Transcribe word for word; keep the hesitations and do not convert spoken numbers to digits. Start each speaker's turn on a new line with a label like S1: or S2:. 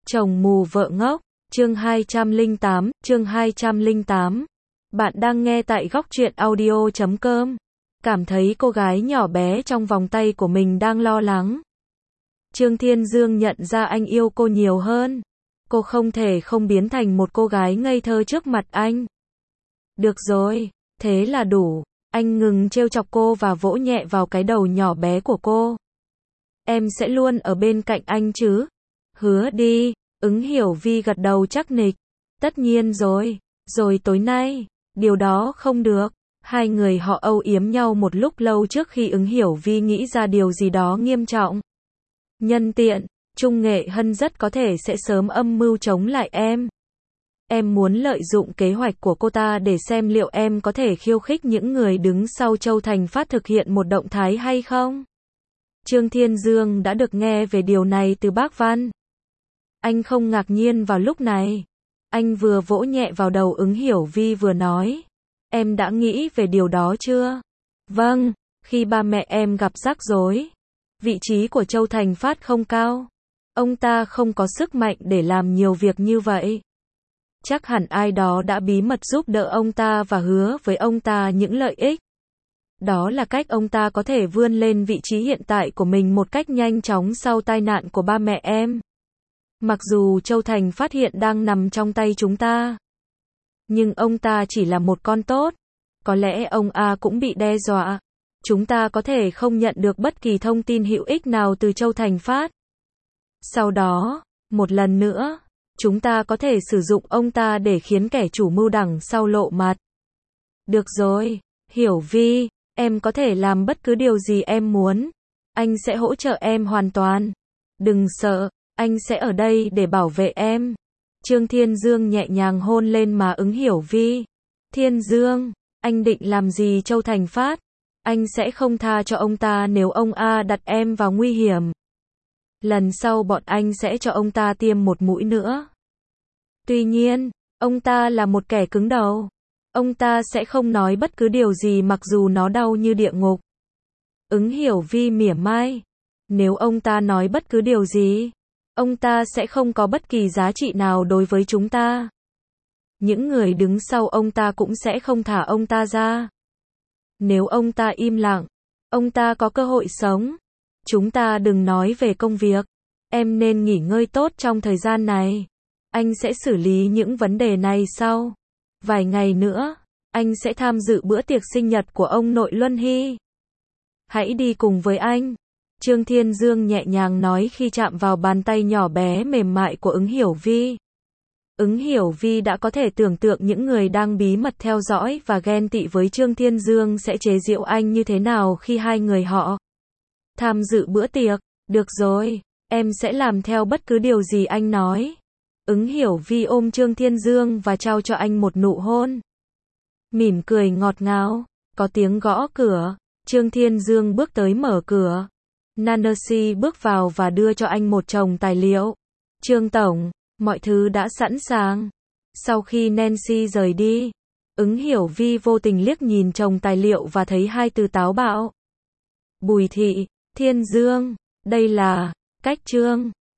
S1: Chồng mù vợ ngốc, chương hai trăm lẻ tám, chương hai trăm lẻ tám. Bạn đang nghe tại góc truyện audio chấm com. Cảm thấy cô gái nhỏ bé trong vòng tay của mình đang lo lắng. Trương Thiên Dương nhận ra anh yêu cô nhiều hơn. Cô không thể không biến thành một cô gái ngây thơ trước mặt anh. Được rồi, thế là đủ. Anh ngừng trêu chọc cô và vỗ nhẹ vào cái đầu nhỏ bé của cô. Em sẽ luôn ở bên cạnh anh chứ? Hứa đi. Ứng Hiểu Vi gật đầu chắc nịch. Tất nhiên rồi. Rồi tối nay, điều đó không được. Hai người họ âu yếm nhau một lúc lâu trước khi Ứng Hiểu Vi nghĩ ra điều gì đó nghiêm trọng. Nhân tiện, Trung Nghệ Hân rất có thể sẽ sớm âm mưu chống lại em. Em muốn lợi dụng kế hoạch của cô ta để xem liệu em có thể khiêu khích những người đứng sau Châu Thành Phát thực hiện một động thái hay không? Trương Thiên Dương đã được nghe về điều này từ bác Văn. Anh không ngạc nhiên vào lúc này. Anh vừa vỗ nhẹ vào đầu Ứng Hiểu Vi vừa nói. Em đã nghĩ về điều đó chưa? Vâng, khi ba mẹ em gặp rắc rối. Vị trí của Châu Thành Phát không cao. Ông ta không có sức mạnh để làm nhiều việc như vậy. Chắc hẳn ai đó đã bí mật giúp đỡ ông ta và hứa với ông ta những lợi ích. Đó là cách ông ta có thể vươn lên vị trí hiện tại của mình một cách nhanh chóng sau tai nạn của ba mẹ em. Mặc dù Châu Thành Phát hiện đang nằm trong tay chúng ta. Nhưng ông ta chỉ là một con tốt. Có lẽ ông A cũng bị đe dọa. Chúng ta có thể không nhận được bất kỳ thông tin hữu ích nào từ Châu Thành Phát. Sau đó, một lần nữa, chúng ta có thể sử dụng ông ta để khiến kẻ chủ mưu đằng sau lộ mặt. Được rồi, Hiểu Vi, em có thể làm bất cứ điều gì em muốn. Anh sẽ hỗ trợ em hoàn toàn. Đừng sợ, anh sẽ ở đây để bảo vệ em. Trương Thiên Dương nhẹ nhàng hôn lên má Ứng Hiểu Vi. Thiên Dương, anh định làm gì Châu Thành Phát? Anh sẽ không tha cho ông ta nếu ông A đặt em vào nguy hiểm. Lần sau bọn anh sẽ cho ông ta tiêm một mũi nữa. Tuy nhiên, ông ta là một kẻ cứng đầu. Ông ta sẽ không nói bất cứ điều gì mặc dù nó đau như địa ngục. Ứng Hiểu Vi mỉa mai. Nếu ông ta nói bất cứ điều gì, ông ta sẽ không có bất kỳ giá trị nào đối với chúng ta. Những người đứng sau ông ta cũng sẽ không thả ông ta ra. Nếu ông ta im lặng, ông ta có cơ hội sống. Chúng ta đừng nói về công việc. Em nên nghỉ ngơi tốt trong thời gian này. Anh sẽ xử lý những vấn đề này sau. Vài ngày nữa, anh sẽ tham dự bữa tiệc sinh nhật của ông nội Luân Hy. Hãy đi cùng với anh. Trương Thiên Dương nhẹ nhàng nói khi chạm vào bàn tay nhỏ bé mềm mại của Ứng Hiểu Vi. Ứng Hiểu Vi đã có thể tưởng tượng những người đang bí mật theo dõi và ghen tị với Trương Thiên Dương sẽ chế giễu anh như thế nào khi hai người họ tham dự bữa tiệc. Được rồi, em sẽ làm theo bất cứ điều gì anh nói. Ứng Hiểu Vi ôm Trương Thiên Dương và trao cho anh một nụ hôn. Mỉm cười ngọt ngào, có tiếng gõ cửa. Trương Thiên Dương bước tới mở cửa. Nancy bước vào và đưa cho anh một chồng tài liệu. Trương Tổng, mọi thứ đã sẵn sàng. Sau khi Nancy rời đi, Ứng Hiểu Vi vô tình liếc nhìn chồng tài liệu và thấy hai từ táo bạo. Bùi Thị, Thiên Dương, đây là cách Trương